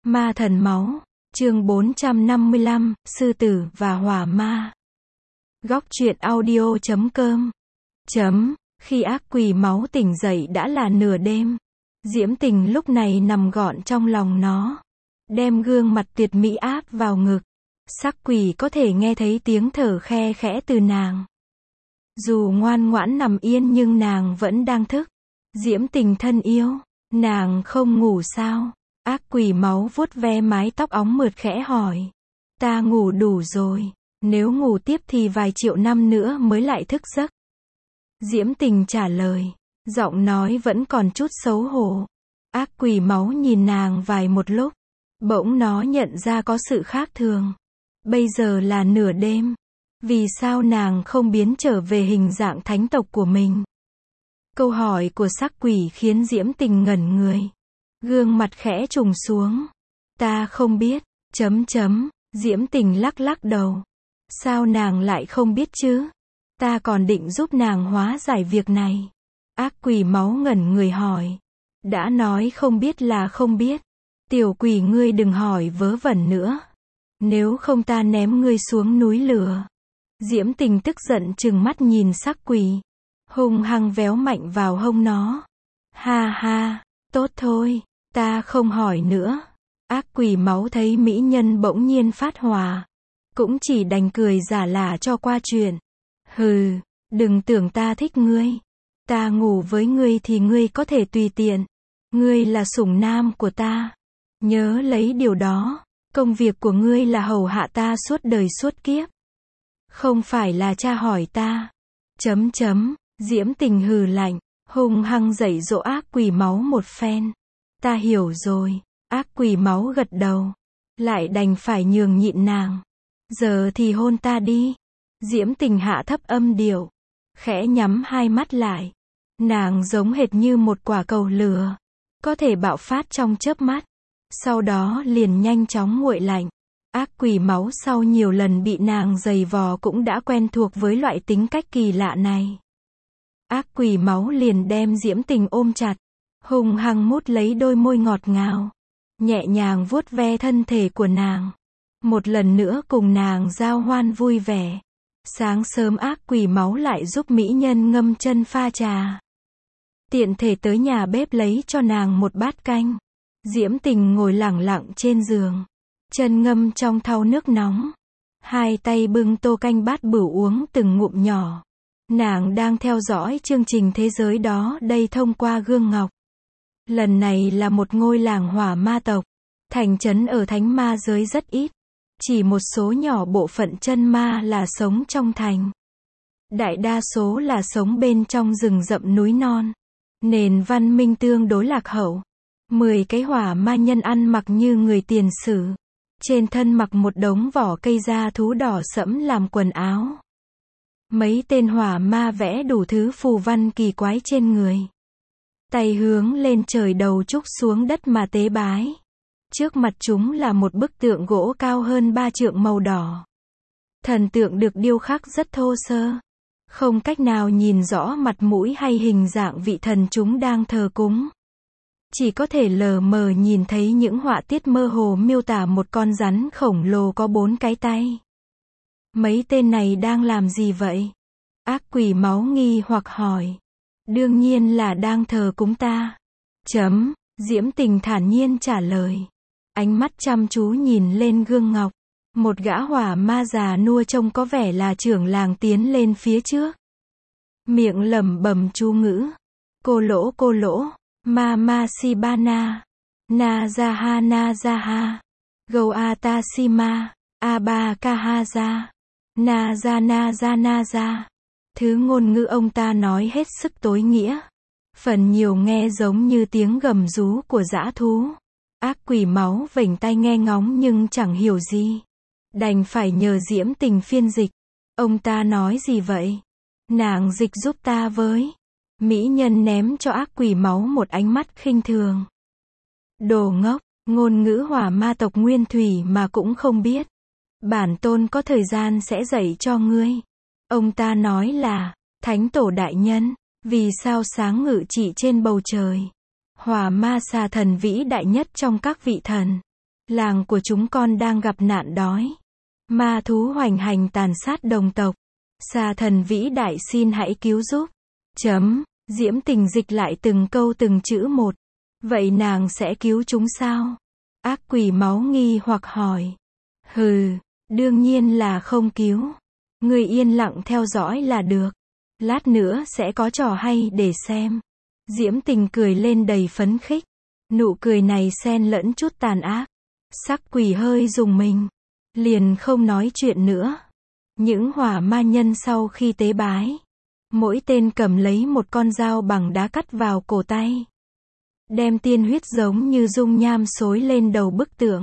Ma thần máu, chương 455, sư tử và hỏa ma. Góc truyện audio.com. Khi ác quỷ máu tỉnh dậy đã là nửa đêm. Diễm Tình lúc này nằm gọn trong lòng nó, đem gương mặt tuyệt mỹ áp vào ngực. Sắc quỷ có thể nghe thấy tiếng thở khe khẽ từ nàng. Dù ngoan ngoãn nằm yên nhưng nàng vẫn đang thức. Diễm Tình thân yêu, nàng không ngủ sao? Ác quỷ máu vuốt ve mái tóc óng mượt khẽ hỏi. Ta ngủ đủ rồi, nếu ngủ tiếp thì vài triệu năm nữa mới lại thức giấc. Diễm Tình trả lời, giọng nói vẫn còn chút xấu hổ. Ác quỷ máu nhìn nàng vài một lúc, bỗng nó nhận ra có sự khác thường. Bây giờ là nửa đêm, vì sao nàng không biến trở về hình dạng thánh tộc của mình? Câu hỏi của sắc quỷ khiến Diễm Tình ngẩn người. Gương mặt khẽ trùng xuống. Ta không biết, Diễm Tình lắc lắc đầu. Sao nàng lại không biết chứ? Ta còn định giúp nàng hóa giải việc này. Ác quỷ máu ngẩn người hỏi. Đã nói không biết là không biết. Tiểu quỷ ngươi đừng hỏi vớ vẩn nữa. Nếu không ta ném ngươi xuống núi lửa. Diễm Tình tức giận trừng mắt nhìn sắc quỷ, hung hăng véo mạnh vào hông nó. Ha ha, tốt thôi, ta không hỏi nữa. Ác quỷ máu thấy mỹ nhân bỗng nhiên phát hỏa, cũng chỉ đành cười giả lả cho qua chuyện. Hừ, đừng tưởng ta thích ngươi. Ta ngủ với ngươi thì ngươi có thể tùy tiện. Ngươi là sủng nam của ta. Nhớ lấy điều đó. Công việc của ngươi là hầu hạ ta suốt đời suốt kiếp. Không phải là tra hỏi ta. Diễm Tình hừ lạnh, hung hăng dạy dỗ ác quỷ máu một phen. Ta hiểu rồi. Ác quỷ máu gật đầu, lại đành phải nhường nhịn nàng. Giờ thì hôn ta đi. Diễm Tình hạ thấp âm điệu, khẽ nhắm hai mắt lại. Nàng giống hệt như một quả cầu lửa, có thể bạo phát trong chớp mắt, sau đó liền nhanh chóng nguội lạnh. Ác quỷ máu sau nhiều lần bị nàng giày vò cũng đã quen thuộc với loại tính cách kỳ lạ này. Ác quỷ máu liền đem Diễm Tình ôm chặt, hung hăng mút lấy đôi môi ngọt ngào, nhẹ nhàng vuốt ve thân thể của nàng. Một lần nữa cùng nàng giao hoan vui vẻ. Sáng sớm ác quỷ máu lại giúp mỹ nhân ngâm chân pha trà. Tiện thể tới nhà bếp lấy cho nàng một bát canh. Diễm Tình ngồi lẳng lặng trên giường, chân ngâm trong thau nước nóng. Hai tay bưng tô canh bát bửu uống từng ngụm nhỏ. Nàng đang theo dõi chương trình thế giới đó đây thông qua gương ngọc. Lần này là một ngôi làng hỏa ma tộc. Thành trấn ở thánh ma giới rất ít. Chỉ một số nhỏ bộ phận chân ma là sống trong thành. Đại đa số là sống bên trong rừng rậm núi non. Nền văn minh tương đối lạc hậu. 10 cái hỏa ma nhân ăn mặc như người tiền sử. Trên thân mặc một đống vỏ cây da thú đỏ sẫm làm quần áo. Mấy tên hỏa ma vẽ đủ thứ phù văn kỳ quái trên người. Tay hướng lên trời đầu trúc xuống đất mà tế bái. Trước mặt chúng là một bức tượng gỗ cao hơn 3 trượng màu đỏ. Thần tượng được điêu khắc rất thô sơ. Không cách nào nhìn rõ mặt mũi hay hình dạng vị thần chúng đang thờ cúng. Chỉ có thể lờ mờ nhìn thấy những họa tiết mơ hồ miêu tả một con rắn khổng lồ có 4 cái tay. Mấy tên này đang làm gì vậy? Ác quỷ máu nghi hoặc hỏi. Đương nhiên là đang thờ cúng ta. Diễm Tình thản nhiên trả lời. Ánh mắt chăm chú nhìn lên gương ngọc. Một gã hỏa ma già nua trông có vẻ là trưởng làng tiến lên phía trước. Miệng lẩm bẩm chú ngữ. Cô lỗ, ma si ba na. Na ra ha. Gâu a ta si ma. A ba ka ha ra. Na ra. Thứ ngôn ngữ ông ta nói hết sức tối nghĩa. Phần nhiều nghe giống như tiếng gầm rú của dã thú. Ác quỷ máu vểnh tai nghe ngóng nhưng chẳng hiểu gì. Đành phải nhờ Diễm Tình phiên dịch. Ông ta nói gì vậy? Nàng dịch giúp ta với. Mỹ nhân ném cho ác quỷ máu một ánh mắt khinh thường. Đồ ngốc, ngôn ngữ hỏa ma tộc nguyên thủy mà cũng không biết. Bản tôn có thời gian sẽ dạy cho ngươi. Ông ta nói là, Thánh tổ đại nhân, vì sao sáng ngự trị trên bầu trời. Hỏa ma xà thần vĩ đại nhất trong các vị thần. Làng của chúng con đang gặp nạn đói. Ma thú hoành hành tàn sát đồng tộc. Xà thần vĩ đại xin hãy cứu giúp. Diễm Tình dịch lại từng câu từng chữ một. Vậy nàng sẽ cứu chúng sao? Ác quỷ máu nghi hoặc hỏi. Hừ, đương nhiên là không cứu. Người yên lặng theo dõi là được. Lát nữa sẽ có trò hay để xem. Diễm Tình cười lên đầy phấn khích. Nụ cười này xen lẫn chút tàn ác. Sắc quỷ hơi rùng mình. Liền không nói chuyện nữa. Những hỏa ma nhân sau khi tế bái, mỗi tên cầm lấy một con dao bằng đá cắt vào cổ tay. Đem tiên huyết giống như dung nham xối lên đầu bức tượng.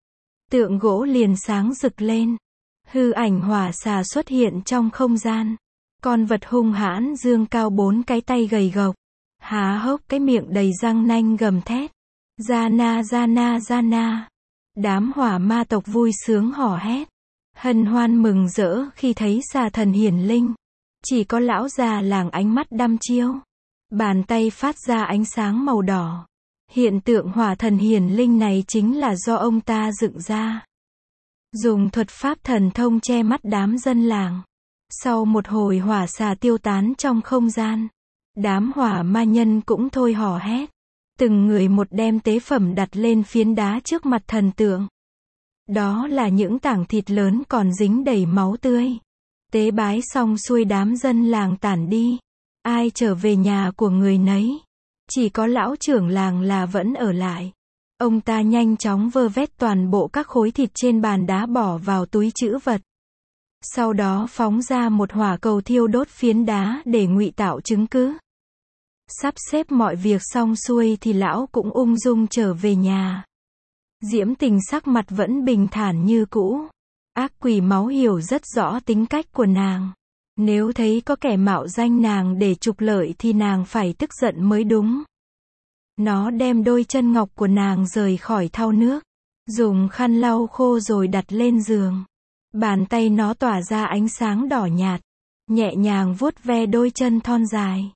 Tượng gỗ liền sáng rực lên. Hư ảnh hỏa xà xuất hiện trong không gian. Con vật hung hãn dương cao 4 cái tay gầy gộc. Há hốc cái miệng đầy răng nanh gầm thét. Giana Giana Giana. Đám hỏa ma tộc vui sướng hò hét. Hân hoan mừng rỡ khi thấy xà thần hiển linh. Chỉ có lão già làng ánh mắt đăm chiêu. Bàn tay phát ra ánh sáng màu đỏ. Hiện tượng hỏa thần hiển linh này chính là do ông ta dựng ra. Dùng thuật pháp thần thông che mắt đám dân làng. Sau một hồi hỏa xà tiêu tán trong không gian, đám hỏa ma nhân cũng thôi hò hét. Từng người một đem tế phẩm đặt lên phiến đá trước mặt thần tượng. Đó là những tảng thịt lớn còn dính đầy máu tươi. Tế bái xong xuôi đám dân làng tản đi. Ai trở về nhà của người nấy. Chỉ có lão trưởng làng là vẫn ở lại. Ông ta nhanh chóng vơ vét toàn bộ các khối thịt trên bàn đá bỏ vào túi trữ vật. Sau đó phóng ra một hỏa cầu thiêu đốt phiến đá để ngụy tạo chứng cứ. Sắp xếp mọi việc xong xuôi thì lão cũng ung dung trở về nhà. Diễm Tình sắc mặt vẫn bình thản như cũ. Ác quỷ máu hiểu rất rõ tính cách của nàng. Nếu thấy có kẻ mạo danh nàng để trục lợi thì nàng phải tức giận mới đúng. Nó đem đôi chân ngọc của nàng rời khỏi thau nước. Dùng khăn lau khô rồi đặt lên giường. Bàn tay nó tỏa ra ánh sáng đỏ nhạt. Nhẹ nhàng vuốt ve đôi chân thon dài.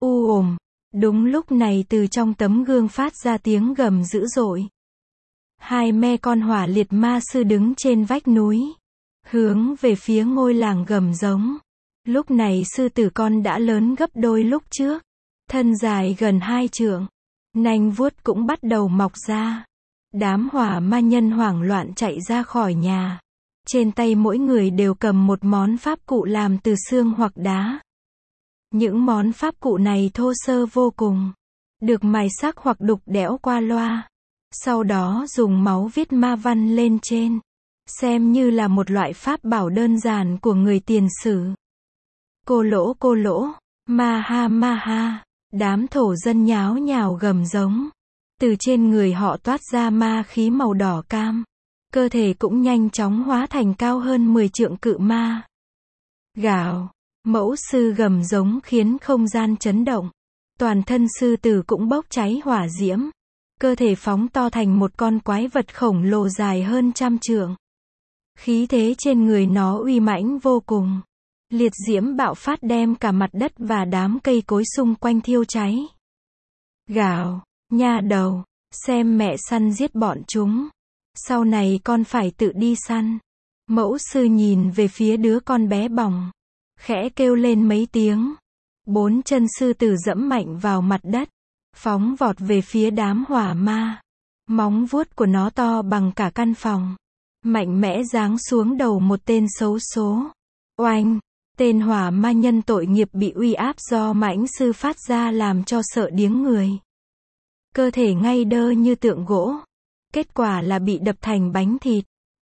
Đúng lúc này từ trong tấm gương phát ra tiếng gầm dữ dội. Hai me con hỏa liệt ma sư đứng trên vách núi. Hướng về phía ngôi làng gầm giống. Lúc này sư tử con đã lớn gấp đôi lúc trước. Thân dài gần 2 trượng. Nanh vuốt cũng bắt đầu mọc ra. Đám hỏa ma nhân hoảng loạn chạy ra khỏi nhà. Trên tay mỗi người đều cầm một món pháp cụ làm từ xương hoặc đá. Những món pháp cụ này thô sơ vô cùng. Được mài sắc hoặc đục đẽo qua loa. Sau đó dùng máu viết ma văn lên trên. Xem như là một loại pháp bảo đơn giản của người tiền sử. Cô lỗ, ma ha. Đám thổ dân nháo nhào gầm giống. Từ trên người họ toát ra ma khí màu đỏ cam. Cơ thể cũng nhanh chóng hóa thành cao hơn 10 trượng cự ma. Gào. Mẫu sư gầm giống khiến không gian chấn động. Toàn thân sư tử cũng bốc cháy hỏa diễm. Cơ thể phóng to thành một con quái vật khổng lồ dài hơn 100 trượng. Khí thế trên người nó uy mãnh vô cùng. Liệt diễm bạo phát đem cả mặt đất và đám cây cối xung quanh thiêu cháy. Gào, nha đầu, xem mẹ săn giết bọn chúng. Sau này con phải tự đi săn. Mẫu sư nhìn về phía đứa con bé bỏng. Khẽ kêu lên mấy tiếng. 4 chân sư tử dẫm mạnh vào mặt đất. Phóng vọt về phía đám hỏa ma. Móng vuốt của nó to bằng cả căn phòng. Mạnh mẽ giáng xuống đầu một tên xấu số. Oanh! Tên hỏa ma nhân tội nghiệp bị uy áp do mãnh sư phát ra làm cho sợ điếng người. Cơ thể ngay đơ như tượng gỗ. Kết quả là bị đập thành bánh thịt.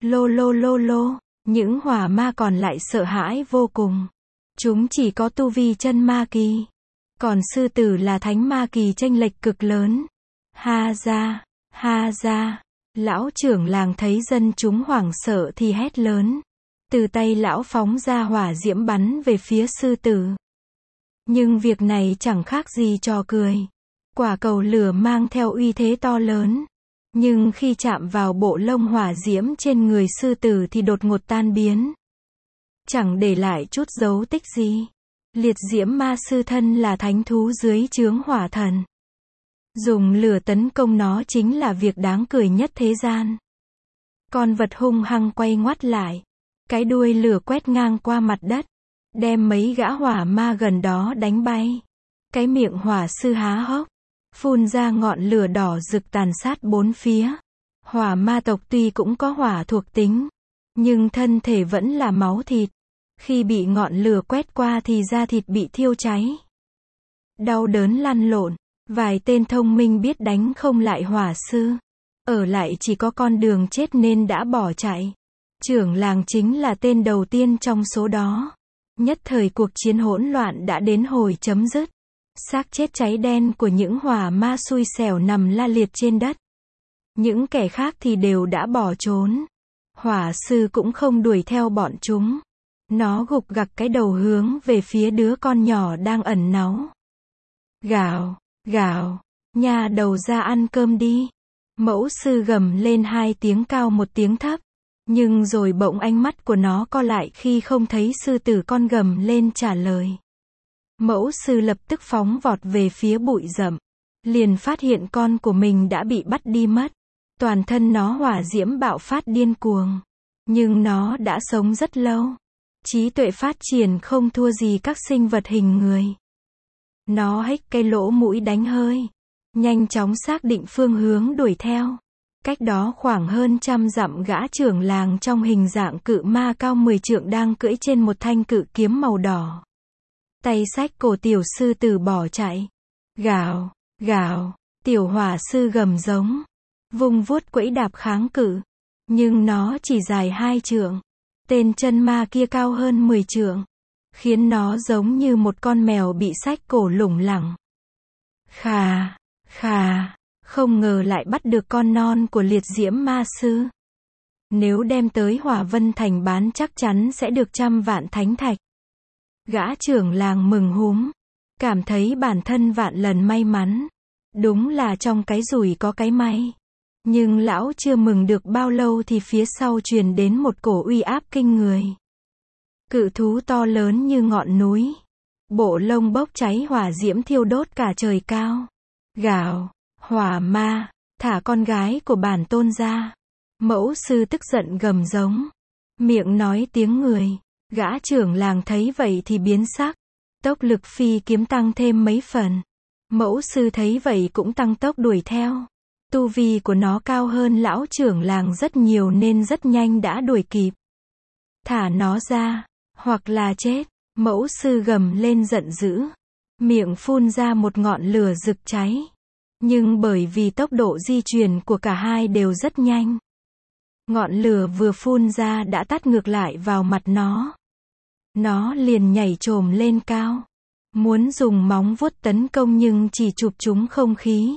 Lô. Những hỏa ma còn lại sợ hãi vô cùng. Chúng chỉ có tu vi chân ma kỳ. Còn sư tử là thánh ma kỳ chênh lệch cực lớn. Ha ra. Lão trưởng làng thấy dân chúng hoảng sợ thì hét lớn. Từ tay lão phóng ra hỏa diễm bắn về phía sư tử. Nhưng việc này chẳng khác gì trò cười. Quả cầu lửa mang theo uy thế to lớn. Nhưng khi chạm vào bộ lông hỏa diễm trên người sư tử thì đột ngột tan biến. Chẳng để lại chút dấu tích gì. Liệt diễm ma sư thân là thánh thú dưới trướng hỏa thần. Dùng lửa tấn công nó chính là việc đáng cười nhất thế gian. Con vật hung hăng quay ngoắt lại. Cái đuôi lửa quét ngang qua mặt đất, đem mấy gã hỏa ma gần đó đánh bay. Cái miệng hỏa sư há hốc, phun ra ngọn lửa đỏ rực tàn sát bốn phía. Hỏa ma tộc tuy cũng có hỏa thuộc tính, nhưng thân thể vẫn là máu thịt. Khi bị ngọn lửa quét qua thì da thịt bị thiêu cháy. Đau đớn lăn lộn, vài tên thông minh biết đánh không lại hỏa sư. Ở lại chỉ có con đường chết nên đã bỏ chạy. Trưởng làng chính là tên đầu tiên trong số đó. Nhất thời cuộc chiến hỗn loạn đã đến hồi chấm dứt. Xác chết cháy đen của những hỏa ma xui xẻo nằm la liệt trên đất. Những kẻ khác thì đều đã bỏ trốn. Hỏa sư cũng không đuổi theo bọn chúng. Nó gục gặc cái đầu hướng về phía đứa con nhỏ đang ẩn náu. Gào, gào, nhà đầu ra ăn cơm đi. Mẫu sư gầm lên hai tiếng cao một tiếng thấp. Nhưng rồi bỗng ánh mắt của nó co lại khi không thấy sư tử con gầm lên trả lời. Mẫu sư lập tức phóng vọt về phía bụi rậm. Liền phát hiện con của mình đã bị bắt đi mất. Toàn thân nó hỏa diễm bạo phát điên cuồng. Nhưng nó đã sống rất lâu. Trí tuệ phát triển không thua gì các sinh vật hình người. Nó hếch cái lỗ mũi đánh hơi. Nhanh chóng xác định phương hướng đuổi theo. Cách đó khoảng hơn 100 dặm gã trưởng làng trong hình dạng cự ma cao 10 trượng đang cưỡi trên một thanh cự kiếm màu đỏ. Tay xách cổ tiểu sư tử bỏ chạy. Gào, gào, tiểu hỏa sư gầm giống. Vung vuốt quẫy đạp kháng cự. Nhưng nó chỉ dài 2 trượng. Tên chân ma kia cao hơn 10 trượng. Khiến nó giống như một con mèo bị xách cổ lủng lẳng. Khà, khà, không ngờ lại bắt được con non của liệt diễm ma sư. Nếu đem tới Hỏa Vân Thành bán chắc chắn sẽ được 100 vạn thánh thạch. Gã trưởng làng mừng húm. Cảm thấy bản thân vạn lần may mắn. Đúng là trong cái rủi có cái may. Nhưng lão chưa mừng được bao lâu thì phía sau truyền đến một cổ uy áp kinh người. Cự thú to lớn như ngọn núi. Bộ lông bốc cháy hỏa diễm thiêu đốt cả trời cao. Gào, hỏa ma, thả con gái của bản tôn ra. Mẫu sư tức giận gầm giống. Miệng nói tiếng người. Gã trưởng làng thấy vậy thì biến sắc. Tốc lực phi kiếm tăng thêm mấy phần. Mẫu sư thấy vậy cũng tăng tốc đuổi theo. Tu vi của nó cao hơn lão trưởng làng rất nhiều nên rất nhanh đã đuổi kịp. Thả nó ra, hoặc là chết. Mẫu sư gầm lên giận dữ. Miệng phun ra một ngọn lửa rực cháy. Nhưng bởi vì tốc độ di chuyển của cả hai đều rất nhanh. Ngọn lửa vừa phun ra đã tắt ngược lại vào mặt nó. Nó liền nhảy chồm lên cao. Muốn dùng móng vuốt tấn công nhưng chỉ chụp trúng không khí.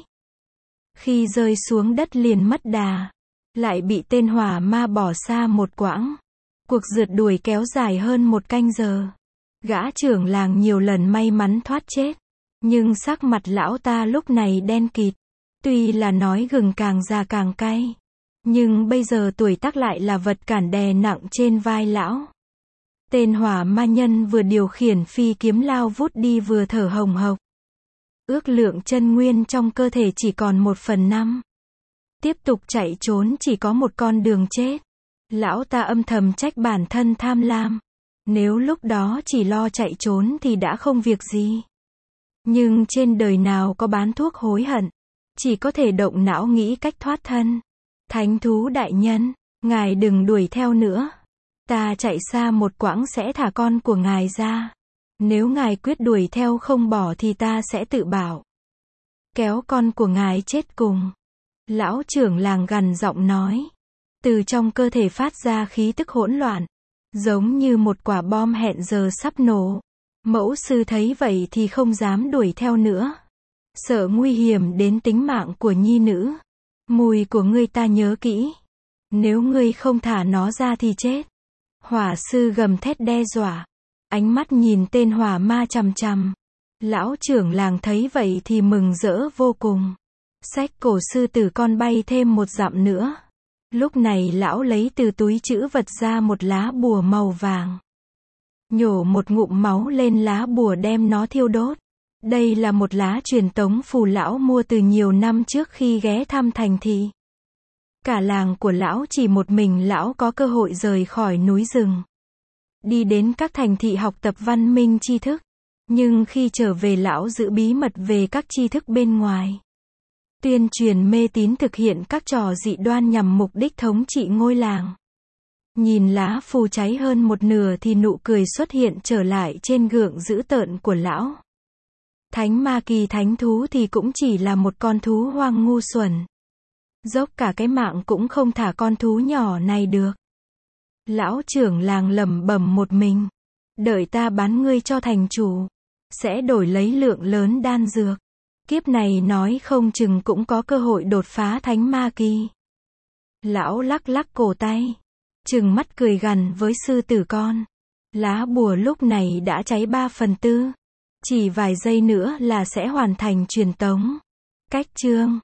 Khi rơi xuống đất liền mất đà. Lại bị tên hỏa ma bỏ xa một quãng. Cuộc rượt đuổi kéo dài hơn 1 canh giờ. Gã trưởng làng nhiều lần may mắn thoát chết. Nhưng sắc mặt lão ta lúc này đen kịt. Tuy là nói gừng càng già càng cay. Nhưng bây giờ tuổi tác lại là vật cản đè nặng trên vai lão. Tên hỏa ma nhân vừa điều khiển phi kiếm lao vút đi vừa thở hồng hộc. Ước lượng chân nguyên trong cơ thể chỉ còn 1/5. Tiếp tục chạy trốn chỉ có một con đường chết. Lão ta âm thầm trách bản thân tham lam. Nếu lúc đó chỉ lo chạy trốn thì đã không việc gì. Nhưng trên đời nào có bán thuốc hối hận. Chỉ có thể động não nghĩ cách thoát thân. Thánh thú đại nhân, ngài đừng đuổi theo nữa. Ta chạy xa một quãng sẽ thả con của ngài ra. Nếu ngài quyết đuổi theo không bỏ thì ta sẽ tự bảo. Kéo con của ngài chết cùng. Lão trưởng làng gằn giọng nói. Từ trong cơ thể phát ra khí tức hỗn loạn. Giống như một quả bom hẹn giờ sắp nổ. Mẫu sư thấy vậy thì không dám đuổi theo nữa. Sợ nguy hiểm đến tính mạng của nhi nữ. Mùi của ngươi ta nhớ kỹ. Nếu ngươi không thả nó ra thì chết. Hỏa sư gầm thét đe dọa. Ánh mắt nhìn tên hỏa ma chằm chằm. Lão trưởng làng thấy vậy thì mừng rỡ vô cùng. Xách cổ sư tử con bay thêm 1 dặm nữa. Lúc này lão lấy từ túi trữ vật ra một lá bùa màu vàng. Nhổ một ngụm máu lên lá bùa đem nó thiêu đốt. Đây là một lá truyền tống phù lão mua từ nhiều năm trước khi ghé thăm thành thị. Cả làng của lão chỉ một mình lão có cơ hội rời khỏi núi rừng. Đi đến các thành thị học tập văn minh tri thức. Nhưng khi trở về lão giữ bí mật về các tri thức bên ngoài. Tuyên truyền mê tín thực hiện các trò dị đoan nhằm mục đích thống trị ngôi làng. Nhìn lá phù cháy hơn một nửa thì nụ cười xuất hiện trở lại trên gượng dữ tợn của lão. Thánh ma kỳ thánh thú thì cũng chỉ là một con thú hoang ngu xuẩn. Dốc cả cái mạng cũng không thả con thú nhỏ này được. Lão trưởng làng lẩm bẩm một mình. Đợi ta bán ngươi cho thành chủ. Sẽ đổi lấy lượng lớn đan dược. Kiếp này nói không chừng cũng có cơ hội đột phá thánh ma kỳ. Lão lắc lắc cổ tay. Trừng mắt cười gằn với sư tử con. Lá bùa lúc này đã cháy 3/4. Chỉ vài giây nữa là sẽ hoàn thành truyền tống. Cách chương